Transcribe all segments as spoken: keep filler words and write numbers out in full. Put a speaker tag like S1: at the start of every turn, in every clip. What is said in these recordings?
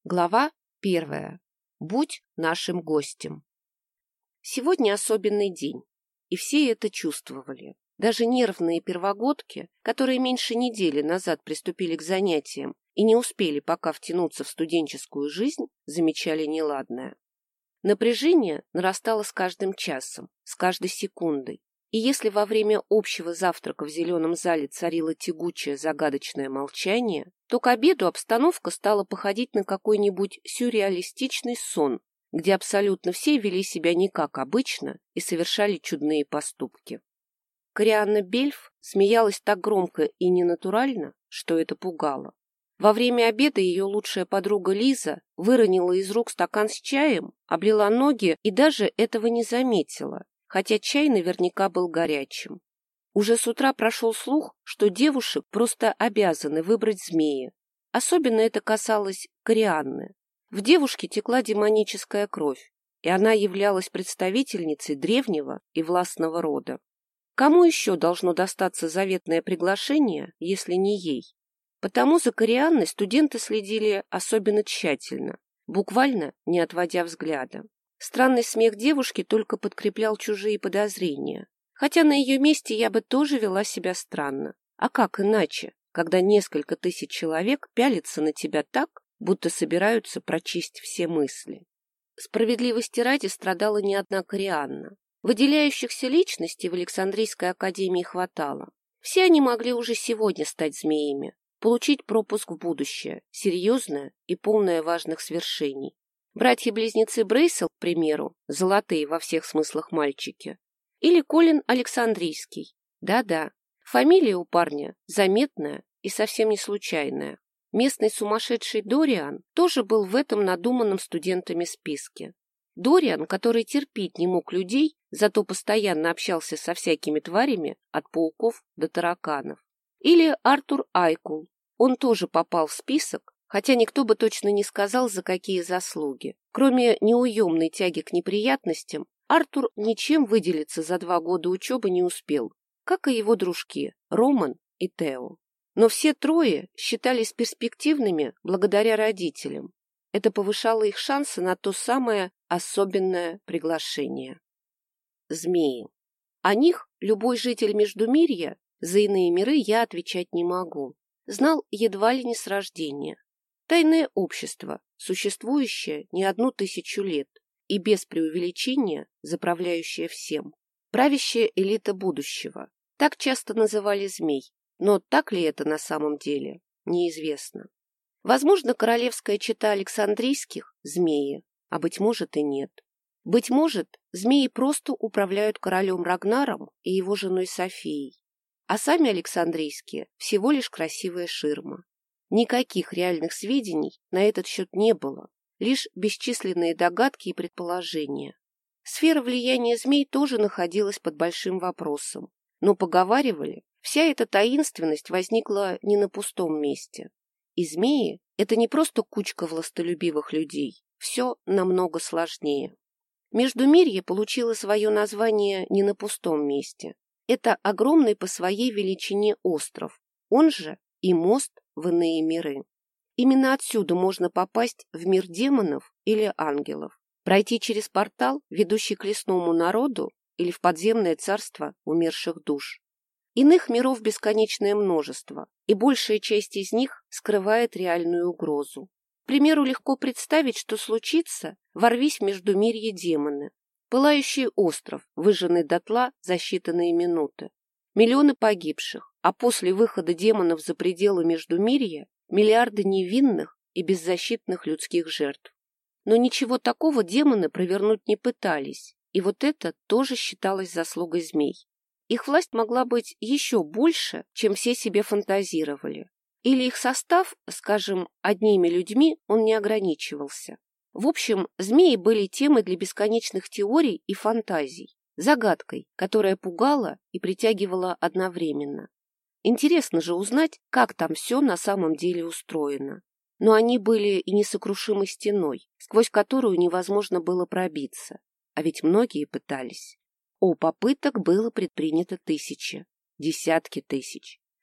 S1: Глава первая. Будь нашим гостем. Сегодня особенный день, и все это чувствовали. Даже нервные первогодки, которые меньше недели назад приступили к занятиям и не успели пока втянуться в студенческую жизнь, замечали неладное. Напряжение нарастало с каждым часом, с каждой секундой. И если во время общего завтрака в зеленом зале царило тягучее загадочное молчание, то к обеду обстановка стала походить на какой-нибудь сюрреалистичный сон, где абсолютно все вели себя не как обычно и совершали чудные поступки. Корианна Бельф смеялась так громко и ненатурально, что это пугало. Во время обеда ее лучшая подруга Лиза выронила из рук стакан с чаем, облила ноги и даже этого не заметила, хотя чай наверняка был горячим. Уже с утра прошел слух, что девушек просто обязаны выбрать змеи. Особенно это касалось Корианны. В девушке текла демоническая кровь, и она являлась представительницей древнего и властного рода. Кому еще должно достаться заветное приглашение, если не ей? Потому за Корианной студенты следили особенно тщательно, буквально не отводя взгляда. Странный смех девушки только подкреплял чужие подозрения. Хотя на ее месте я бы тоже вела себя странно. А как иначе, когда несколько тысяч человек пялятся на тебя так, будто собираются прочесть все мысли? Справедливости ради страдала не одна Корианна. Выделяющихся личностей в Александрийской академии хватало. Все они могли уже сегодня стать змеями, получить пропуск в будущее, серьезное и полное важных свершений. Братья-близнецы Брейсел, к примеру, золотые во всех смыслах мальчики. Или Колин Александрийский. Да-да, фамилия у парня заметная и совсем не случайная. Местный сумасшедший Дориан тоже был в этом надуманном студентами списке. Дориан, который терпеть не мог людей, зато постоянно общался со всякими тварями, от пауков до тараканов. Или Артур Айкул. Он тоже попал в список, хотя никто бы точно не сказал, за какие заслуги. Кроме неуемной тяги к неприятностям, Артур ничем выделиться за два года учебы не успел, как и его дружки Роман и Тео. Но все трое считались перспективными благодаря родителям. Это повышало их шансы на то самое особенное приглашение. Змеи. О них любой житель Междумирья, за иные миры я отвечать не могу, знал едва ли не с рождения. Тайное общество, существующее не одну тысячу лет и без преувеличения заправляющее всем. Правящая элита будущего. Так часто называли змей, но так ли это на самом деле, неизвестно. Возможно, королевская чета Александрийских – змеи, а быть может и нет. Быть может, змеи просто управляют королем Рагнаром и его женой Софией, а сами Александрийские – всего лишь красивая ширма. Никаких реальных сведений на этот счет не было, лишь бесчисленные догадки и предположения. Сфера влияния змей тоже находилась под большим вопросом, но поговаривали, вся эта таинственность возникла не на пустом месте. И змеи – это не просто кучка властолюбивых людей, все намного сложнее. Междумирье получило свое название не на пустом месте. Это огромный по своей величине остров, он же и мост в иные миры. Именно отсюда можно попасть в мир демонов или ангелов, пройти через портал, ведущий к лесному народу, или в подземное царство умерших душ. Иных миров бесконечное множество, и большая часть из них скрывает реальную угрозу. К примеру, легко представить, что случится, ворвись в Междумирье демоны. Пылающий остров, выжженный дотла за считанные минуты. Миллионы погибших, а после выхода демонов за пределы Междумирья миллиарды невинных и беззащитных людских жертв. Но ничего такого демоны провернуть не пытались, и вот это тоже считалось заслугой змей. Их власть могла быть еще больше, чем все себе фантазировали. Или их состав, скажем, одними людьми, он не ограничивался. В общем, змеи были темой для бесконечных теорий и фантазий, загадкой, которая пугала и притягивала одновременно. Интересно же узнать, как там все на самом деле устроено. Но они были и несокрушимой стеной, сквозь которую невозможно было пробиться. А ведь многие пытались. О, попыток было предпринято тысячи, десятки тысяч.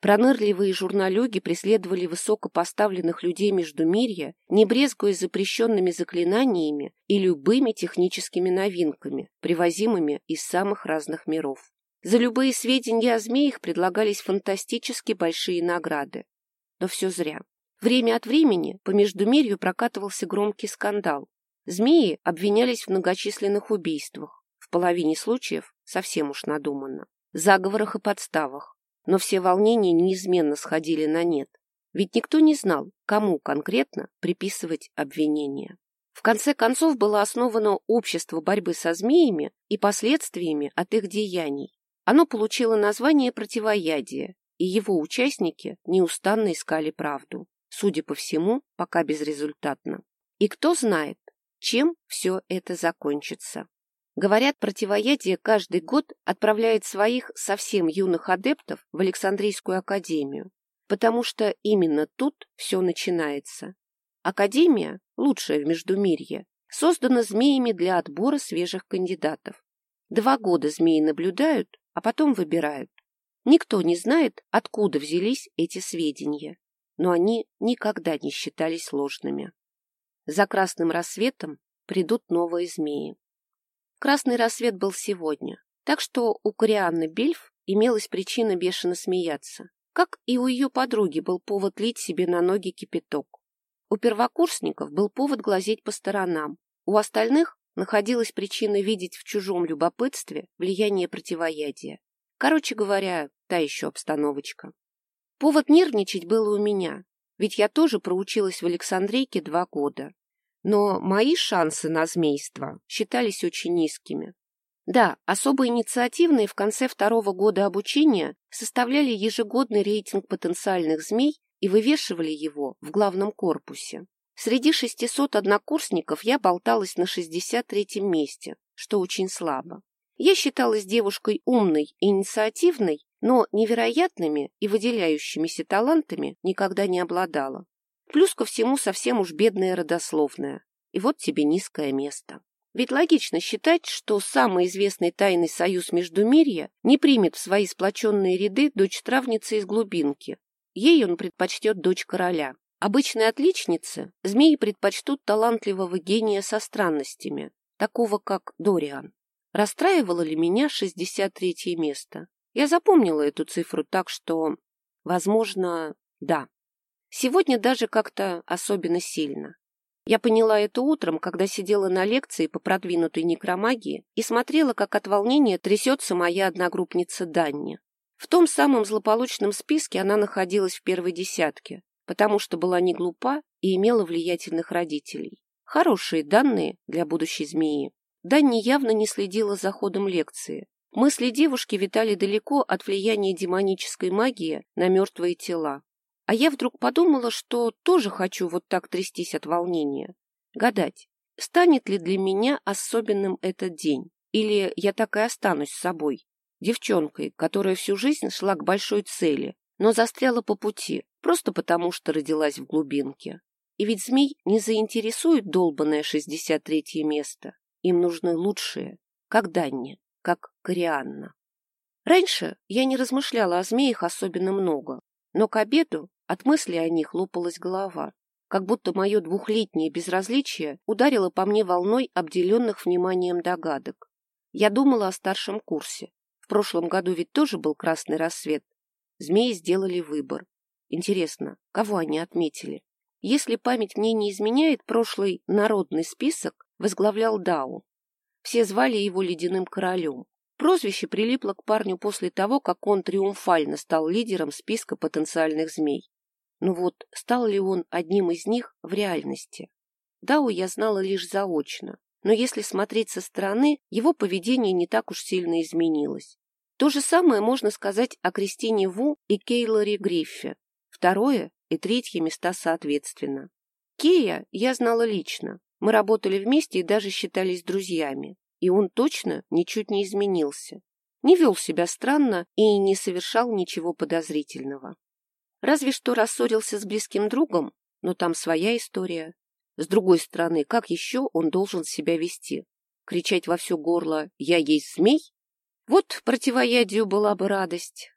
S1: Пронырливые журналюги преследовали высокопоставленных людей Междумирья, не брезгуя запрещенными заклинаниями и любыми техническими новинками, привозимыми из самых разных миров. За любые сведения о змеях предлагались фантастически большие награды. Но все зря. Время от времени по Междумирью прокатывался громкий скандал. Змеи обвинялись в многочисленных убийствах, в половине случаев совсем уж надуманно, заговорах и подставах. Но все волнения неизменно сходили на нет, ведь никто не знал, кому конкретно приписывать обвинения. В конце концов было основано общество борьбы со змеями и последствиями от их деяний. Оно получило название «Противоядие», и его участники неустанно искали правду. Судя по всему, пока безрезультатно. И кто знает, чем все это закончится. Говорят, противоядие каждый год отправляет своих совсем юных адептов в Александрийскую академию, потому что именно тут все начинается. Академия, лучшая в Междумирье, создана змеями для отбора свежих кандидатов. Два года змеи наблюдают, а потом выбирают. Никто не знает, откуда взялись эти сведения, но они никогда не считались ложными. За красным рассветом придут новые змеи. Красный рассвет был сегодня, так что у Корианны Бельф имелась причина бешено смеяться, как и у ее подруги был повод лить себе на ноги кипяток. У первокурсников был повод глазеть по сторонам, у остальных находилась причина видеть в чужом любопытстве влияние противоядия. Короче говоря, та еще обстановочка. Повод нервничать было у меня, ведь я тоже проучилась в Александрийке два года. Но мои шансы на змейство считались очень низкими. Да, особо инициативные в конце второго года обучения составляли ежегодный рейтинг потенциальных змей и вывешивали его в главном корпусе. Среди шестисот однокурсников я болталась на шестьдесят третьем месте, что очень слабо. Я считалась девушкой умной и инициативной, но невероятными и выделяющимися талантами никогда не обладала. Плюс ко всему совсем уж бедная родословная. И вот тебе низкое место. Ведь логично считать, что самый известный тайный союз Междумирья не примет в свои сплоченные ряды дочь травницы из глубинки. Ей он предпочтет дочь короля. Обычные отличницы змеи предпочтут талантливого гения со странностями, такого как Дориан. Расстраивало ли меня шестьдесят третье место? Я запомнила эту цифру так, что, возможно, да. Сегодня даже как-то особенно сильно. Я поняла это утром, когда сидела на лекции по продвинутой некромагии и смотрела, как от волнения трясется моя одногруппница Данни. В том самом злополучном списке она находилась в первой десятке, потому что была не глупа и имела влиятельных родителей. Хорошие данные для будущей змеи. Данни явно не следила за ходом лекции. Мысли девушки витали далеко от влияния демонической магии на мертвые тела. А я вдруг подумала, что тоже хочу вот так трястись от волнения. Гадать, станет ли для меня особенным этот день? Или я так и останусь собой, девчонкой, которая всю жизнь шла к большой цели, но застряла по пути, просто потому что родилась в глубинке. И ведь змей не заинтересует долбанное шестьдесят третье место. Им нужны лучшие, как Данни, как Корианна. Раньше я не размышляла о змеях особенно много, но к обеду от мысли о них лопалась голова, как будто мое двухлетнее безразличие ударило по мне волной обделенных вниманием догадок. Я думала о старшем курсе. В прошлом году ведь тоже был красный рассвет. Змеи сделали выбор. Интересно, кого они отметили? Если память мне не изменяет, прошлый народный список возглавлял Дау. Все звали его Ледяным Королем. Прозвище прилипло к парню после того, как он триумфально стал лидером списка потенциальных змей. Но вот стал ли он одним из них в реальности? Дау я знала лишь заочно, но если смотреть со стороны, его поведение не так уж сильно изменилось. То же самое можно сказать о Кристине Ву и Кейлоре Гриффе. Второе и третье места соответственно. Кея я знала лично. Мы работали вместе и даже считались друзьями. И он точно ничуть не изменился. Не вел себя странно и не совершал ничего подозрительного. Разве что рассорился с близким другом, но там своя история. С другой стороны, как еще он должен себя вести? Кричать во все горло «Я есть змей»? Вот противоядию была бы радость.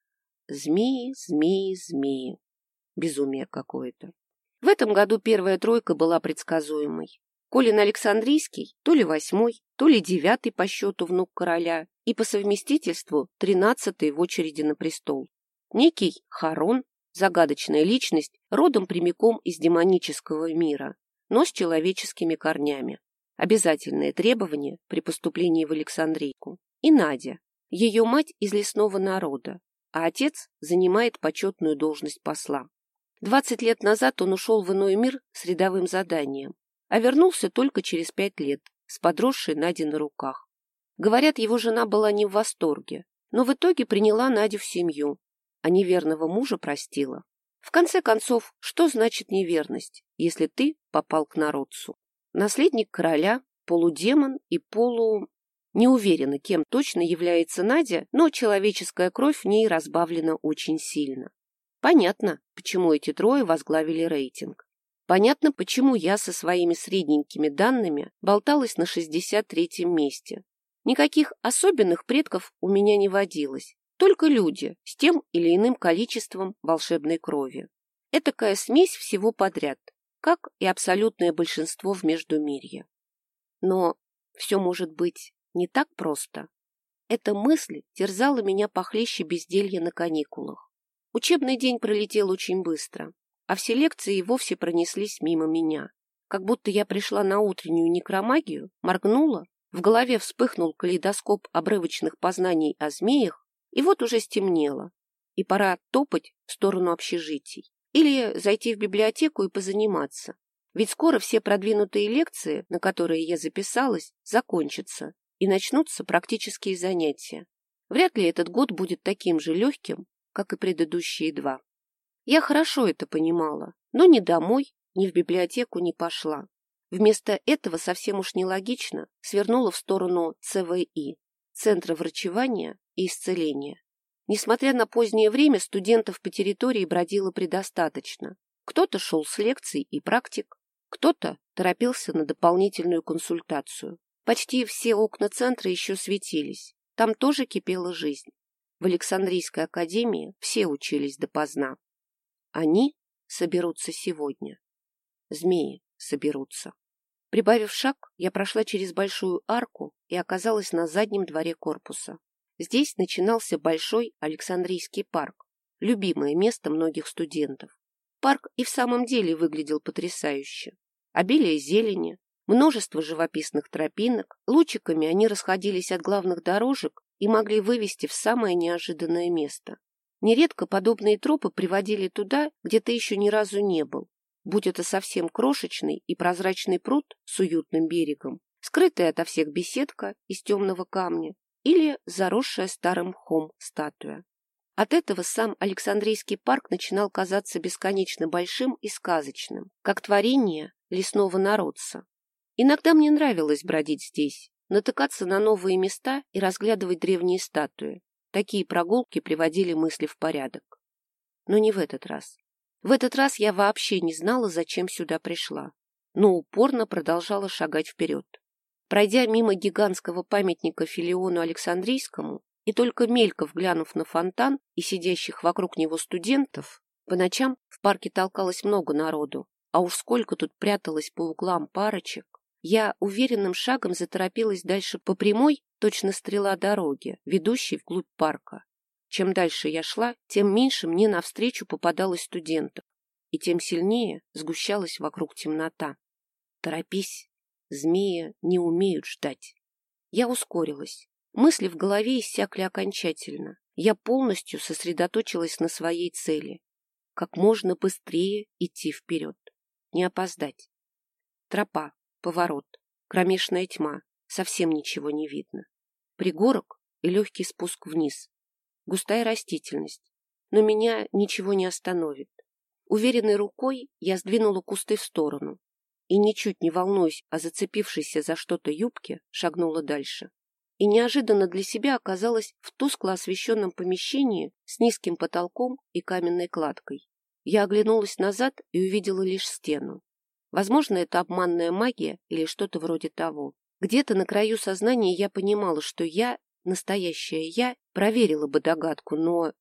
S1: Змеи, змеи, змеи. Безумие какое-то. В этом году первая тройка была предсказуемой. Колин Александрийский то ли восьмой, то ли девятый по счету внук короля и по совместительству тринадцатый в очереди на престол. Некий Харон, загадочная личность, родом прямиком из демонического мира, но с человеческими корнями. Обязательное требование при поступлении в Александрийку. И Надя, ее мать из лесного народа, а отец занимает почетную должность посла. Двадцать лет назад он ушел в иной мир с рядовым заданием, а вернулся только через пять лет с подросшей Надей на руках. Говорят, его жена была не в восторге, но в итоге приняла Надю в семью, а неверного мужа простила. В конце концов, что значит неверность, если ты попал к народцу? Наследник короля, полудемон и полу... Не уверена, кем точно является Надя, но человеческая кровь в ней разбавлена очень сильно. Понятно, почему эти трое возглавили рейтинг. Понятно, почему я со своими средненькими данными болталась на шестьдесят третьем месте. Никаких особенных предков у меня не водилось, только люди с тем или иным количеством волшебной крови. Этакая смесь всего подряд, как и абсолютное большинство в Междумирье. Но все может быть не так просто. Эта мысль терзала меня похлеще безделья на каникулах. Учебный день пролетел очень быстро, а все лекции и вовсе пронеслись мимо меня. Как будто я пришла на утреннюю некромагию, моргнула, в голове вспыхнул калейдоскоп обрывочных познаний о змеях, и вот уже стемнело, и пора топать в сторону общежитий. Или зайти в библиотеку и позаниматься. Ведь скоро все продвинутые лекции, на которые я записалась, закончатся, и начнутся практические занятия. Вряд ли этот год будет таким же легким, как и предыдущие два. Я хорошо это понимала, но ни домой, ни в библиотеку не пошла. Вместо этого совсем уж нелогично свернула в сторону Цэ Вэ И, Центра врачевания и исцеления. Несмотря на позднее время, студентов по территории бродило предостаточно. Кто-то шел с лекций и практик, кто-то торопился на дополнительную консультацию. Почти все окна центра еще светились. Там тоже кипела жизнь. В Александрийской академии все учились допоздна. Они соберутся сегодня. Змеи соберутся. Прибавив шаг, я прошла через большую арку и оказалась на заднем дворе корпуса. Здесь начинался большой Александрийский парк, любимое место многих студентов. Парк и в самом деле выглядел потрясающе. Обилие зелени, множество живописных тропинок, лучиками они расходились от главных дорожек и могли вывести в самое неожиданное место. Нередко подобные тропы приводили туда, где ты еще ни разу не был. Будь это совсем крошечный и прозрачный пруд с уютным берегом, скрытая ото всех беседка из темного камня, или заросшая старым мхом статуя. От этого сам Александрийский парк начинал казаться бесконечно большим и сказочным, как творение лесного народца. Иногда мне нравилось бродить здесь, натыкаться на новые места и разглядывать древние статуи. Такие прогулки приводили мысли в порядок. Но не в этот раз. В этот раз я вообще не знала, зачем сюда пришла, но упорно продолжала шагать вперед. Пройдя мимо гигантского памятника Филиону Александрийскому и только мельков глянув на фонтан и сидящих вокруг него студентов, по ночам в парке толкалось много народу, а уж сколько тут пряталось по углам парочек, я уверенным шагом заторопилась дальше по прямой, точно стрела дороги, ведущей вглубь парка. Чем дальше я шла, тем меньше мне навстречу попадалось студентов, и тем сильнее сгущалась вокруг темнота. Торопись. Змеи не умеют ждать. Я ускорилась. Мысли в голове иссякли окончательно. Я полностью сосредоточилась на своей цели. Как можно быстрее идти вперед. Не опоздать. Тропа, поворот, кромешная тьма. Совсем ничего не видно. Пригорок и легкий спуск вниз. Густая растительность. Но меня ничего не остановит. Уверенной рукой я сдвинула кусты в сторону. И, ничуть не волнуясь о зацепившейся за что-то юбке, шагнула дальше. И неожиданно для себя оказалась в тускло освещенном помещении с низким потолком и каменной кладкой. Я оглянулась назад и увидела лишь стену. Возможно, это обманная магия или что-то вроде того. Где-то на краю сознания я понимала, что я, настоящая я, проверила бы догадку, но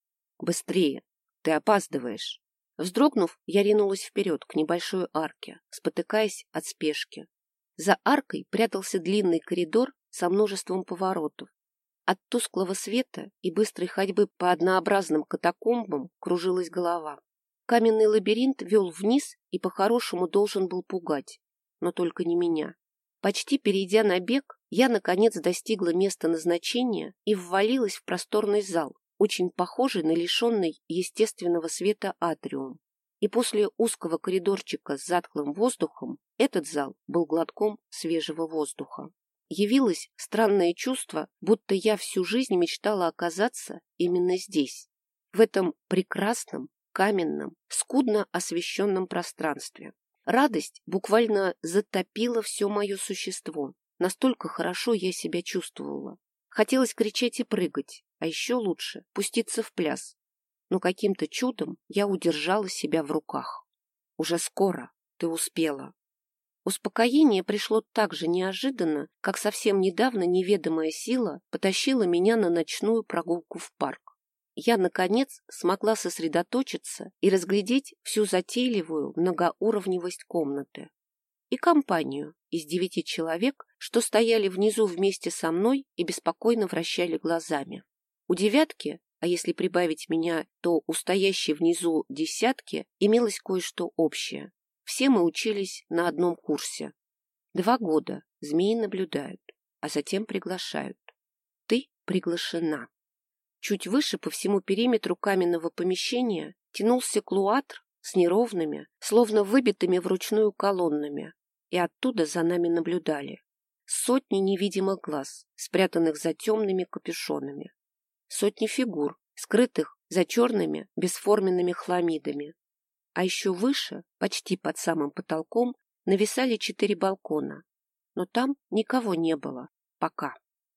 S1: Быстрее! Ты опаздываешь!» Вздрогнув, я ринулась вперед к небольшой арке, спотыкаясь от спешки. За аркой прятался длинный коридор со множеством поворотов. От тусклого света и быстрой ходьбы по однообразным катакомбам кружилась голова. Каменный лабиринт вел вниз и по-хорошему должен был пугать, но только не меня. Почти перейдя на бег, я, наконец, достигла места назначения и ввалилась в просторный зал, очень похожий на лишенный естественного света атриум. И после узкого коридорчика с затхлым воздухом этот зал был глотком свежего воздуха. Явилось странное чувство, будто я всю жизнь мечтала оказаться именно здесь, в этом прекрасном, каменном, скудно освещенном пространстве. Радость буквально затопила все мое существо. Настолько хорошо я себя чувствовала. Хотелось кричать и прыгать, а еще лучше пуститься в пляс. Но каким-то чудом я удержала себя в руках. «Уже скоро, ты успела». Успокоение пришло так же неожиданно, как совсем недавно неведомая сила потащила меня на ночную прогулку в парк. Я, наконец, смогла сосредоточиться и разглядеть всю затейливую многоуровневость комнаты. И компанию из девяти человек, что стояли внизу вместе со мной и беспокойно вращали глазами. У девятки, а если прибавить меня, то у стоящей внизу десятки, имелось кое-что общее. Все мы учились на одном курсе. Два года змеи наблюдают, а затем приглашают. Ты приглашена. Чуть выше по всему периметру каменного помещения тянулся клуатр с неровными, словно выбитыми вручную колоннами, и оттуда за нами наблюдали сотни невидимых глаз, спрятанных за темными капюшонами, сотни фигур, скрытых за черными бесформенными хламидами. А еще выше, почти под самым потолком, нависали четыре балкона, но там никого не было пока.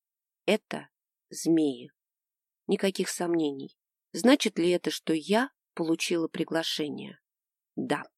S1: Это змеи. Никаких сомнений. Значит ли это, что я получила приглашение? Да.